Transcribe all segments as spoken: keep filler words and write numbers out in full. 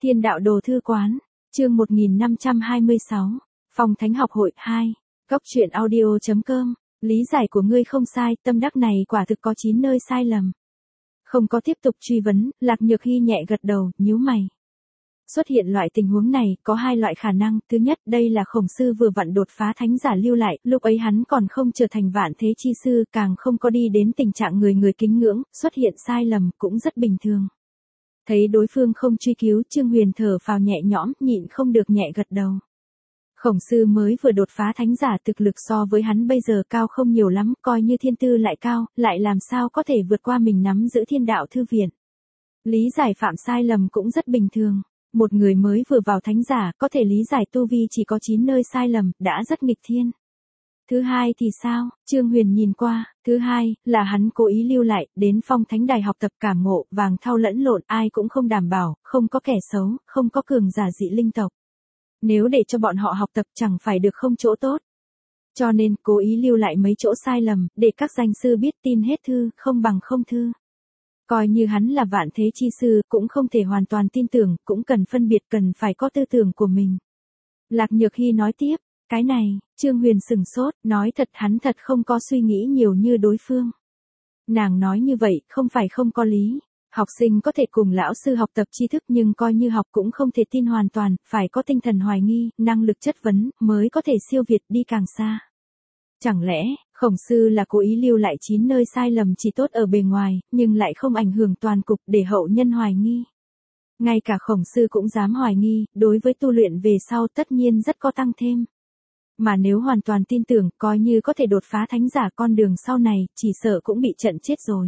Thiên đạo đồ thư quán, chương một nghìn năm trăm hai mươi sáu, Phong Thánh học hội hai, Góc truyện audio chấm com, lý giải của ngươi không sai, tâm đắc này quả thực có chín nơi sai lầm. Không có tiếp tục truy vấn, Lạc Nhược Hy nhẹ gật đầu, nhíu mày. Xuất hiện loại tình huống này, có hai loại khả năng, thứ nhất, đây là Khổng Sư vừa vặn đột phá thánh giả lưu lại, lúc ấy hắn còn không trở thành vạn thế chi sư, càng không có đi đến tình trạng người người kính ngưỡng, xuất hiện sai lầm cũng rất bình thường. Thấy đối phương không truy cứu, Trương Huyền thở phào nhẹ nhõm, nhịn không được nhẹ gật đầu. Khổng Sư mới vừa đột phá thánh giả, thực lực so với hắn bây giờ cao không nhiều lắm, coi như thiên tư lại cao, lại làm sao có thể vượt qua mình nắm giữ thiên đạo thư viện. Lý giải phạm sai lầm cũng rất bình thường. Một người mới vừa vào thánh giả, có thể lý giải tu vi chỉ có chín nơi sai lầm, đã rất nghịch thiên. Thứ hai thì sao? Trương Huyền nhìn qua, thứ hai, là hắn cố ý lưu lại, đến Phong Thánh Đài học tập cảm ngộ, vàng thau lẫn lộn, ai cũng không đảm bảo, không có kẻ xấu, không có cường giả dị linh tộc. Nếu để cho bọn họ học tập chẳng phải được không chỗ tốt. Cho nên, cố ý lưu lại mấy chỗ sai lầm, để các danh sư biết tin hết thư, không bằng không thư. Coi như hắn là vạn thế chi sư, cũng không thể hoàn toàn tin tưởng, cũng cần phân biệt, cần phải có tư tưởng của mình. Lạc Nhược Hy nói tiếp, cái này, Trương Huyền sừng sốt, nói thật hắn thật không có suy nghĩ nhiều như đối phương. Nàng nói như vậy, không phải không có lý. Học sinh có thể cùng lão sư học tập tri thức nhưng coi như học cũng không thể tin hoàn toàn, phải có tinh thần hoài nghi, năng lực chất vấn, mới có thể siêu việt đi càng xa. Chẳng lẽ, Khổng Sư là cố ý lưu lại chín nơi sai lầm chỉ tốt ở bề ngoài, nhưng lại không ảnh hưởng toàn cục để hậu nhân hoài nghi. Ngay cả Khổng Sư cũng dám hoài nghi, đối với tu luyện về sau tất nhiên rất có tăng thêm. Mà nếu hoàn toàn tin tưởng, coi như có thể đột phá thánh giả con đường sau này, chỉ sợ cũng bị trận chết rồi.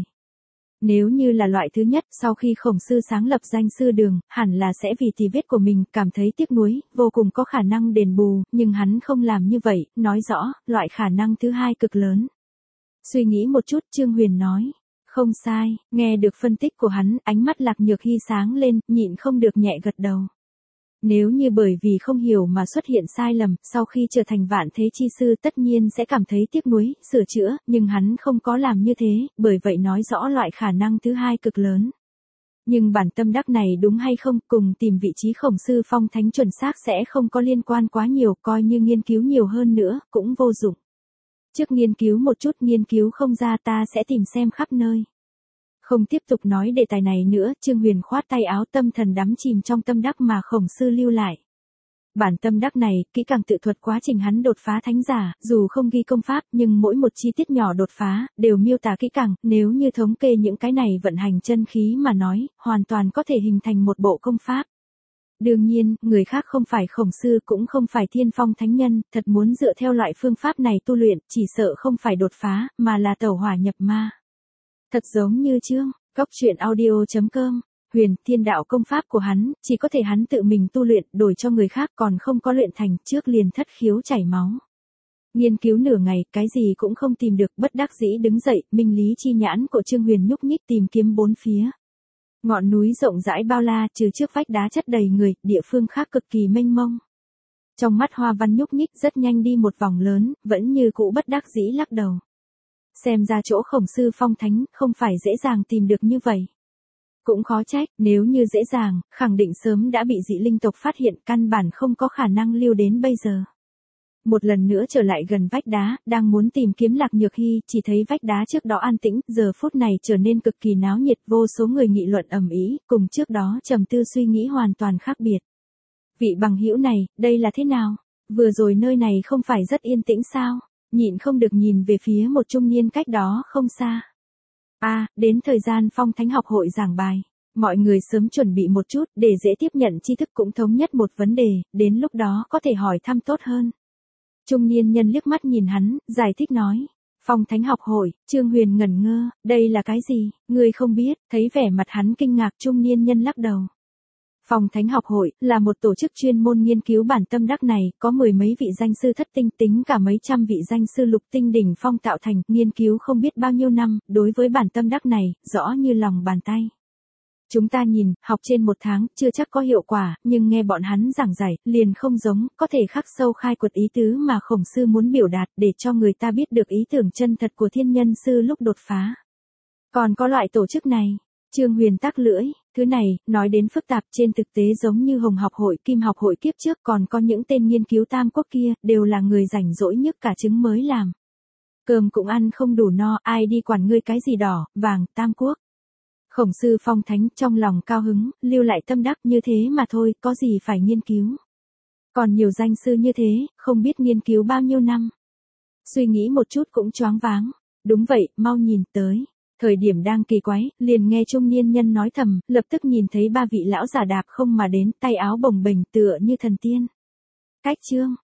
Nếu như là loại thứ nhất, sau khi Khổng Sư sáng lập danh sư đường, hẳn là sẽ vì tì vết của mình cảm thấy tiếc nuối, vô cùng có khả năng đền bù, nhưng hắn không làm như vậy, nói rõ, loại khả năng thứ hai cực lớn. Suy nghĩ một chút, Trương Huyền nói, không sai, nghe được phân tích của hắn, ánh mắt Lạc Nhược Hy sáng lên, nhịn không được nhẹ gật đầu. Nếu như bởi vì không hiểu mà xuất hiện sai lầm, sau khi trở thành vạn thế chi sư tất nhiên sẽ cảm thấy tiếc nuối, sửa chữa, nhưng hắn không có làm như thế, bởi vậy nói rõ loại khả năng thứ hai cực lớn. Nhưng bản tâm đắc này đúng hay không, cùng tìm vị trí Khổng Sư Phong Thánh chuẩn xác sẽ không có liên quan quá nhiều, coi như nghiên cứu nhiều hơn nữa, cũng vô dụng. Trước nghiên cứu một chút, nghiên cứu không ra ta sẽ tìm xem khắp nơi. Không tiếp tục nói đề tài này nữa, Trương Huyền khoát tay áo, tâm thần đắm chìm trong tâm đắc mà Khổng Sư lưu lại. Bản tâm đắc này, kỹ càng tự thuật quá trình hắn đột phá thánh giả, dù không ghi công pháp, nhưng mỗi một chi tiết nhỏ đột phá, đều miêu tả kỹ càng, nếu như thống kê những cái này vận hành chân khí mà nói, hoàn toàn có thể hình thành một bộ công pháp. Đương nhiên, người khác không phải Khổng Sư cũng không phải Thiên Phong Thánh Nhân, thật muốn dựa theo loại phương pháp này tu luyện, chỉ sợ không phải đột phá, mà là tẩu hỏa nhập ma. Thật giống như chương, Góc truyện audio chấm com, Huyền Thiên đạo công pháp của hắn, chỉ có thể hắn tự mình tu luyện, đổi cho người khác còn không có luyện thành, trước liền thất khiếu chảy máu. Nghiên cứu nửa ngày, cái gì cũng không tìm được, bất đắc dĩ đứng dậy, minh lý chi nhãn của Trương Huyền nhúc nhích tìm kiếm bốn phía. Ngọn núi rộng rãi bao la, trừ trước vách đá chất đầy người, địa phương khác cực kỳ mênh mông. Trong mắt Hoa Văn nhúc nhích rất nhanh đi một vòng lớn, vẫn như cũ bất đắc dĩ lắc đầu. Xem ra chỗ Khổng Sư Phong Thánh, không phải dễ dàng tìm được như vậy. Cũng khó trách, nếu như dễ dàng, khẳng định sớm đã bị dị linh tộc phát hiện, căn bản không có khả năng lưu đến bây giờ. Một lần nữa trở lại gần vách đá, đang muốn tìm kiếm Lạc Nhược Hy, chỉ thấy vách đá trước đó an tĩnh, giờ phút này trở nên cực kỳ náo nhiệt, vô số người nghị luận ầm ĩ, cùng trước đó trầm tư suy nghĩ hoàn toàn khác biệt. Vị bằng hữu này, đây là thế nào? Vừa rồi nơi này không phải rất yên tĩnh sao? Nhịn không được nhìn về phía một trung niên cách đó không xa. A, à, đến thời gian Phong Thánh học hội giảng bài. Mọi người sớm chuẩn bị một chút, để dễ tiếp nhận tri thức, cũng thống nhất một vấn đề, đến lúc đó có thể hỏi thăm tốt hơn. Trung niên nhân liếc mắt nhìn hắn, giải thích nói. Phong Thánh học hội, Trương Huyền ngẩn ngơ, đây là cái gì, ngươi không biết, thấy vẻ mặt hắn kinh ngạc, trung niên nhân lắc đầu. Phong Thánh học hội, là một tổ chức chuyên môn nghiên cứu bản tâm đắc này, có mười mấy vị danh sư thất tinh, tính cả mấy trăm vị danh sư lục tinh đỉnh phong tạo thành, nghiên cứu không biết bao nhiêu năm, đối với bản tâm đắc này, rõ như lòng bàn tay. Chúng ta nhìn, học trên một tháng, chưa chắc có hiệu quả, nhưng nghe bọn hắn giảng giải, liền không giống, có thể khắc sâu khai quật ý tứ mà Khổng Sư muốn biểu đạt, để cho người ta biết được ý tưởng chân thật của thiên nhân sư lúc đột phá. Còn có loại tổ chức này, Trương Huyền tắc lưỡi, Thứ này, nói đến phức tạp trên thực tế giống như Hồng học hội, Kim học hội kiếp trước còn có những tên nghiên cứu tam quốc kia, đều là người rảnh rỗi nhức cả trứng mới làm. Cơm cũng ăn không đủ no, ai đi quản ngươi cái gì đỏ, vàng, tam quốc. Khổng sư Phong Thánh trong lòng cao hứng, lưu lại tâm đắc như thế mà thôi, có gì phải nghiên cứu. Còn nhiều danh sư như thế, không biết nghiên cứu bao nhiêu năm. Suy nghĩ một chút cũng choáng váng. Đúng vậy, mau nhìn tới. Thời điểm đang kỳ quái, liền nghe trung niên nhân nói thầm, lập tức nhìn thấy ba vị lão giả đạp không mà đến, tay áo bồng bềnh tựa như thần tiên. Cách chương,